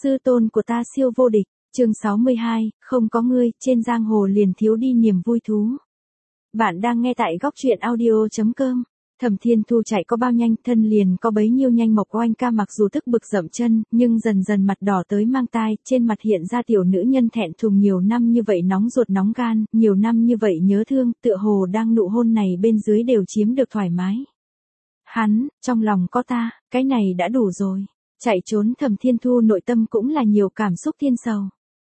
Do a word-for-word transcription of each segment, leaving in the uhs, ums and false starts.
Sư tôn của ta siêu vô địch, chương sáu mươi hai, không có ngươi, trên giang hồ liền thiếu đi niềm vui thú. Bạn đang nghe tại góc truyện audio.com. Thẩm Thiên Thu chạy có bao nhanh, thân liền có bấy nhiêu nhanh. Mộc Oanh ca mặc dù tức bực dậm chân, nhưng dần dần mặt đỏ tới mang tai, trên mặt hiện ra tiểu nữ nhân thẹn thùng nhiều năm như vậy nóng ruột nóng gan, nhiều năm như vậy nhớ thương, tựa hồ đang nụ hôn này bên dưới đều chiếm được thoải mái. Hắn, trong lòng có ta, cái này đã đủ rồi. Chạy trốn Thẩm Thiên Thu nội tâm cũng là nhiều cảm xúc thiên sầu.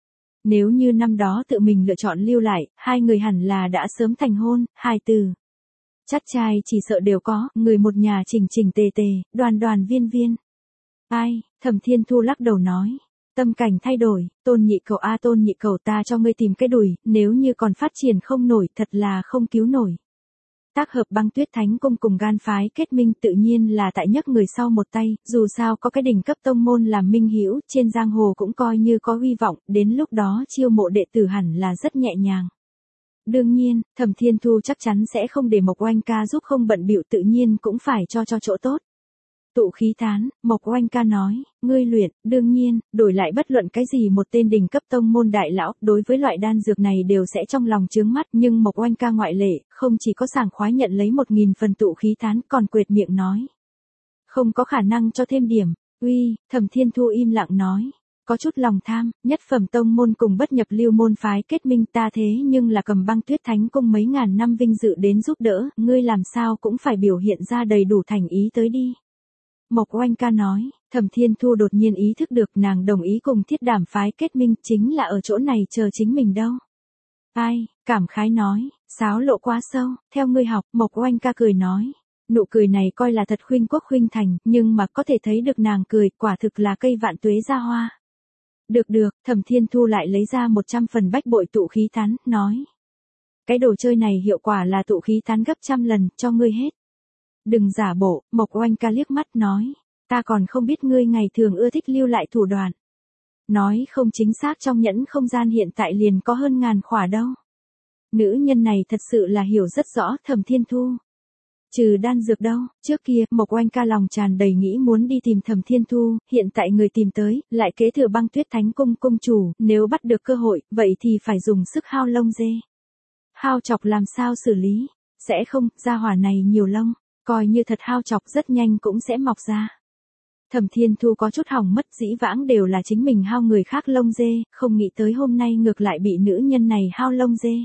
Nếu như năm đó tự mình lựa chọn lưu lại, hai người hẳn là đã sớm thành hôn, hài tử. Chắt trai chỉ sợ đều có, người một nhà chỉnh chỉnh tề tề, đoàn đoàn viên viên. Ai, Thẩm Thiên Thu lắc đầu nói. Tâm cảnh thay đổi, Tôn nhị cầu a Tôn nhị cầu ta cho ngươi tìm cái đùi, nếu như còn phát triển không nổi thật là không cứu nổi. Tác hợp Băng Tuyết Thánh Cung cùng Gan phái kết minh tự nhiên là tại nhấc người sau một tay, dù sao có cái đỉnh cấp tông môn làm minh hữu, trên giang hồ cũng coi như có hy vọng, đến lúc đó chiêu mộ đệ tử hẳn là rất nhẹ nhàng. Đương nhiên, Thẩm Thiên Thu chắc chắn sẽ không để Mộc Oanh ca giúp không bận bịu, tự nhiên cũng phải cho cho chỗ tốt. Tụ khí tán, Mộc Oanh ca nói, ngươi luyện, đương nhiên, đổi lại bất luận cái gì một tên đỉnh cấp tông môn đại lão, đối với loại đan dược này đều sẽ trong lòng chướng mắt, nhưng Mộc Oanh ca ngoại lệ, không chỉ có sảng khoái nhận lấy một nghìn phần tụ khí tán, còn quệt miệng nói. Không có khả năng cho thêm điểm, uy, Thẩm Thiên Thu im lặng nói. Có chút lòng tham, nhất phẩm tông môn cùng bất nhập lưu môn phái kết minh, ta thế nhưng là cầm Băng Tuyết Thánh Cung mấy ngàn năm vinh dự đến giúp đỡ, ngươi làm sao cũng phải biểu hiện ra đầy đủ thành ý tới đi. Mộc Oanh ca nói, Thẩm Thiên Thu đột nhiên ý thức được nàng đồng ý cùng Thiết Đảm phái kết minh chính là ở chỗ này chờ chính mình đâu. Ai, cảm khái nói, sáo lộ quá sâu, theo ngươi học, Mộc Oanh ca cười nói. Nụ cười này coi là thật khuynh quốc khuynh thành, nhưng mà có thể thấy được nàng cười, quả thực là cây vạn tuế ra hoa. Được được, Thẩm Thiên Thu lại lấy ra một trăm phần bách bội tụ khí tán, nói. Cái đồ chơi này hiệu quả là tụ khí tán gấp trăm lần, cho ngươi hết. Đừng giả bộ, Mộc Oanh ca liếc mắt nói. Ta còn không biết ngươi ngày thường ưa thích lưu lại thủ đoạn. Nói không chính xác trong nhẫn không gian hiện tại liền có hơn ngàn khỏa đâu. Nữ nhân này thật sự là hiểu rất rõ Thẩm Thiên Thu. Trừ đan dược đâu, trước kia, Mộc Oanh ca lòng tràn đầy nghĩ muốn đi tìm Thẩm Thiên Thu, hiện tại người tìm tới, lại kế thừa Băng Tuyết Thánh Cung cung chủ, nếu bắt được cơ hội, vậy thì phải dùng sức hao lông dê. Hao chọc làm sao xử lý? Sẽ không, gia hỏa này nhiều lông, coi như thật hao chọc rất nhanh cũng sẽ mọc ra. Thẩm Thiên Thu có chút hỏng mất, dĩ vãng đều là chính mình hao người khác lông dê, không nghĩ tới hôm nay ngược lại bị nữ nhân này hao lông dê.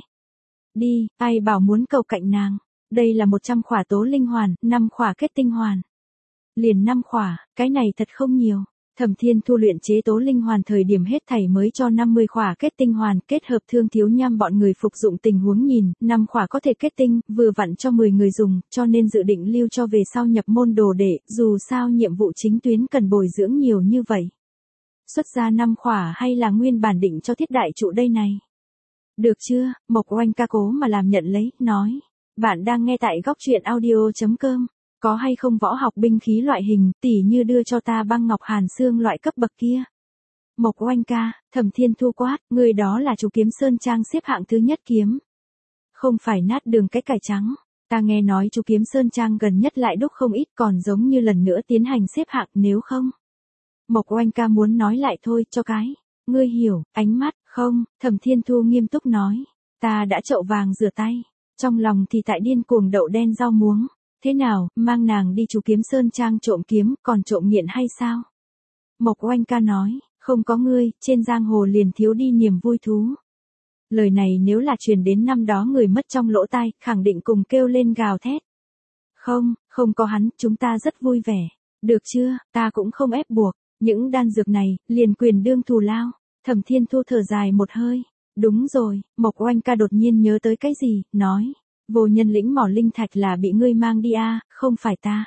Đi, ai bảo muốn cầu cạnh nàng. Đây là một trăm khỏa tố linh hoàn, năm khỏa kết tinh hoàn. Liền năm khỏa, cái này thật không nhiều. Thẩm Thiên Thu luyện chế tố linh hoàn thời điểm hết thảy mới cho năm mươi khỏa kết tinh hoàn, kết hợp Thương Thiếu Nham bọn người phục dụng tình huống nhìn, năm khỏa có thể kết tinh, vừa vặn cho mười người dùng, cho nên dự định lưu cho về sau nhập môn đồ đệ, dù sao nhiệm vụ chính tuyến cần bồi dưỡng nhiều như vậy. Xuất ra năm khỏa hay là nguyên bản định cho Thiết đại trụ đây này? Được chưa, Mộc Oanh ca cố mà làm nhận lấy, nói. Bạn đang nghe tại góc truyện audio.com. Có hay không võ học binh khí loại hình, tỉ như đưa cho ta băng ngọc hàn xương loại cấp bậc kia. Mộc Oanh ca, Thẩm Thiên Thu quát, người đó là chú kiếm Sơn Trang xếp hạng thứ nhất kiếm. Không phải nát đường cái cải trắng. Ta nghe nói chú kiếm Sơn Trang gần nhất lại đúc không ít, còn giống như lần nữa tiến hành xếp hạng, nếu không. Mộc Oanh ca muốn nói lại thôi, cho cái. Ngươi hiểu, ánh mắt, không, Thẩm Thiên Thu nghiêm túc nói. Ta đã chậu vàng rửa tay. Trong lòng thì tại điên cuồng đậu đen rau muống. Thế nào, mang nàng đi chú kiếm Sơn Trang trộm kiếm, còn trộm nghiện hay sao? Mộc Oanh ca nói, không có ngươi, trên giang hồ liền thiếu đi niềm vui thú. Lời này nếu là truyền đến năm đó người mất trong lỗ tai, khẳng định cùng kêu lên gào thét. Không, không có hắn, chúng ta rất vui vẻ. Được chưa, ta cũng không ép buộc. Những đan dược này, liền quyền đương thù lao. Thẩm Thiên Thu thở dài một hơi. Đúng rồi, Mộc Oanh ca đột nhiên nhớ tới cái gì, nói. Vô nhân lĩnh mỏ linh thạch là bị ngươi mang đi à, không phải ta.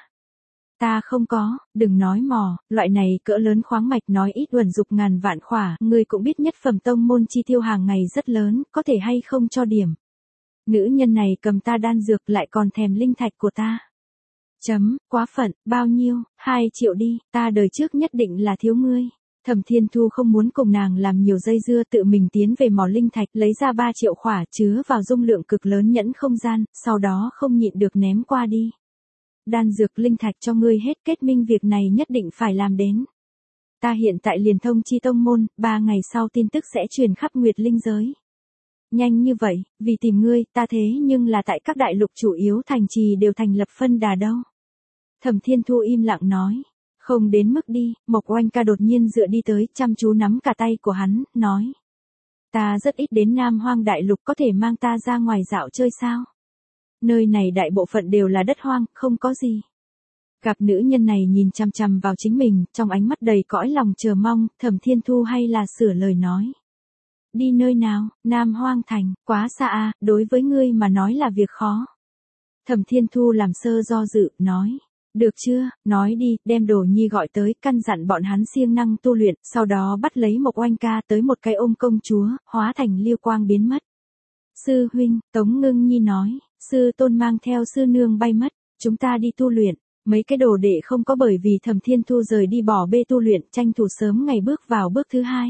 Ta không có, đừng nói mỏ, loại này cỡ lớn khoáng mạch nói ít uẩn dục ngàn vạn khỏa, ngươi cũng biết nhất phẩm tông môn chi tiêu hàng ngày rất lớn, có thể hay không cho điểm. Nữ nhân này cầm ta đan dược lại còn thèm linh thạch của ta. Chấm, quá phận, bao nhiêu, hai triệu đi, ta đời trước nhất định là thiếu ngươi. Thẩm Thiên Thu không muốn cùng nàng làm nhiều dây dưa, tự mình tiến về mỏ linh thạch, lấy ra ba triệu khỏa, chứa vào dung lượng cực lớn nhẫn không gian, sau đó không nhịn được ném qua đi. Đan dược linh thạch cho ngươi hết, kết minh việc này nhất định phải làm đến. ta hiện tại liền thông chi tông môn, ba ngày sau tin tức sẽ truyền khắp Nguyệt Linh giới. Nhanh như vậy, vì tìm ngươi, ta thế nhưng là tại các đại lục chủ yếu thành trì đều thành lập phân đà đâu. Thẩm Thiên Thu im lặng nói. Không đến mức đi, Mộc Oanh ca đột nhiên dựa đi tới, chăm chú nắm cả tay của hắn, nói. Ta rất ít đến Nam Hoang đại lục, có thể mang ta ra ngoài dạo chơi sao? Nơi này đại bộ phận đều là đất hoang, không có gì. Gặp nữ nhân này nhìn chằm chằm vào chính mình, trong ánh mắt đầy cõi lòng chờ mong, Thẩm Thiên Thu hay là sửa lời nói. Đi nơi nào, Nam Hoang thành, quá xa à, đối với ngươi mà nói là việc khó. Thẩm Thiên Thu làm sơ do dự, nói. Được chưa, nói đi, đem Đồ Nhi gọi tới, căn dặn bọn hắn siêng năng tu luyện, sau đó bắt lấy Mộc Oanh ca tới một cái ôm công chúa, hóa thành lưu quang biến mất. Sư huynh, Tống Ngưng Nhi nói, sư tôn mang theo sư nương bay mất, chúng ta đi tu luyện. Mấy cái đồ đệ không có bởi vì Thẩm Thiên Thu rời đi bỏ bê tu luyện, tranh thủ sớm ngày bước vào bước thứ hai.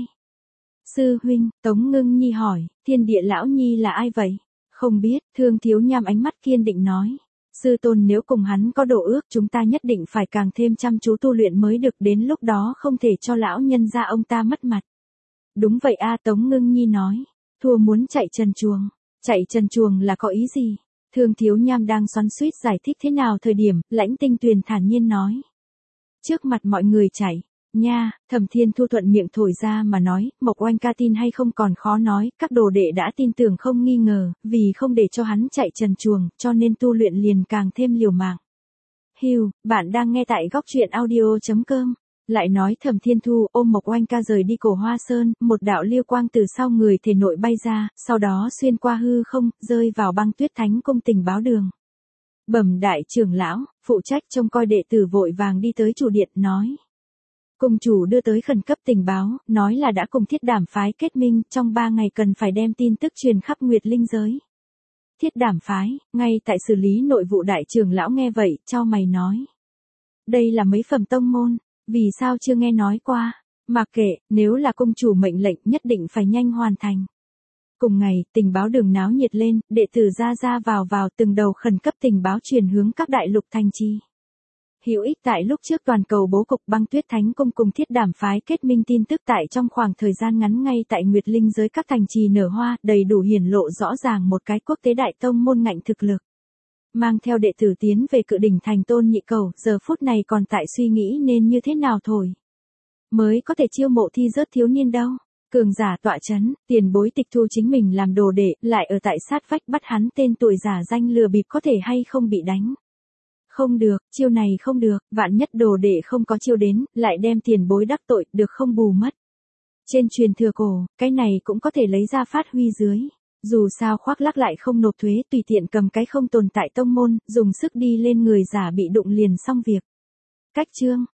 Sư huynh, Tống Ngưng Nhi hỏi, Thiên Địa Lão Nhi là ai vậy? Không biết, Thương Thiếu Nham ánh mắt kiên định nói. Sư tôn nếu cùng hắn có độ ước, chúng ta nhất định phải càng thêm chăm chú tu luyện mới được, đến lúc đó không thể cho lão nhân gia ông ta mất mặt. Đúng vậy a, Tống Ngưng Nhi nói. Thua muốn chạy trần chuồng. Chạy trần chuồng là có ý gì? Thương Thiếu Nham đang xoắn xuýt giải thích thế nào thời điểm, Lãnh Tinh Tuyền thản nhiên nói. Trước mặt mọi người chạy. Nha, Thẩm Thiên Thu thuận miệng thổi ra mà nói, Mộc Oanh ca tin hay không còn khó nói, các đồ đệ đã tin tưởng không nghi ngờ, vì không để cho hắn chạy trần chuồng, cho nên tu luyện liền càng thêm liều mạng. Hiu, bạn đang nghe tại góc truyện audio chấm com. Lại nói Thẩm Thiên Thu ôm Mộc Oanh ca rời đi Cổ Hoa Sơn, một đạo liêu quang từ sau người thể nội bay ra, sau đó xuyên qua hư không, rơi vào Băng Tuyết Thánh Cung Tình Báo Đường. Bẩm đại trưởng lão, phụ trách trông coi đệ tử vội vàng đi tới chủ điện, nói. Cung chủ đưa tới khẩn cấp tình báo, nói là đã cùng Thiết Đảm phái kết minh, trong ba ngày cần phải đem tin tức truyền khắp Nguyệt Linh giới. Thiết Đảm phái, ngay tại xử lý nội vụ đại trưởng lão nghe vậy, chau mày nói. Đây là mấy phẩm tông môn, vì sao chưa nghe nói qua, mặc kệ, nếu là cung chủ mệnh lệnh nhất định phải nhanh hoàn thành. Cùng ngày, tình báo đường náo nhiệt lên, đệ tử ra ra vào vào từng đầu khẩn cấp tình báo truyền hướng các đại lục thành trì. Hữu ích tại lúc trước toàn cầu bố cục Băng Tuyết Thánh Cung cùng Thiết Đảm phái kết minh tin tức tại trong khoảng thời gian ngắn ngay tại Nguyệt Linh giới các thành trì nở hoa, đầy đủ hiển lộ rõ ràng một cái quốc tế đại tông môn ngạnh thực lực. Mang theo đệ tử tiến về Cự Đỉnh thành Tôn Nhị Cầu, giờ phút này còn tại suy nghĩ nên như thế nào thôi. Mới có thể chiêu mộ thi rớt thiếu niên đâu. Cường giả tọa chấn, tiền bối tịch thu chính mình làm đồ đệ, lại ở tại sát vách bắt hắn tên tuổi giả danh lừa bịp, có thể hay không bị đánh. Không được, chiêu này không được, vạn nhất đồ đệ không có chiêu đến, lại đem tiền bối đắc tội, được không bù mất. Trên truyền thừa cổ, cái này cũng có thể lấy ra phát huy dưới. Dù sao khoác lác lại không nộp thuế, tùy tiện cầm cái không tồn tại tông môn, dùng sức đi lên người giả bị đụng liền xong việc. Cách chương,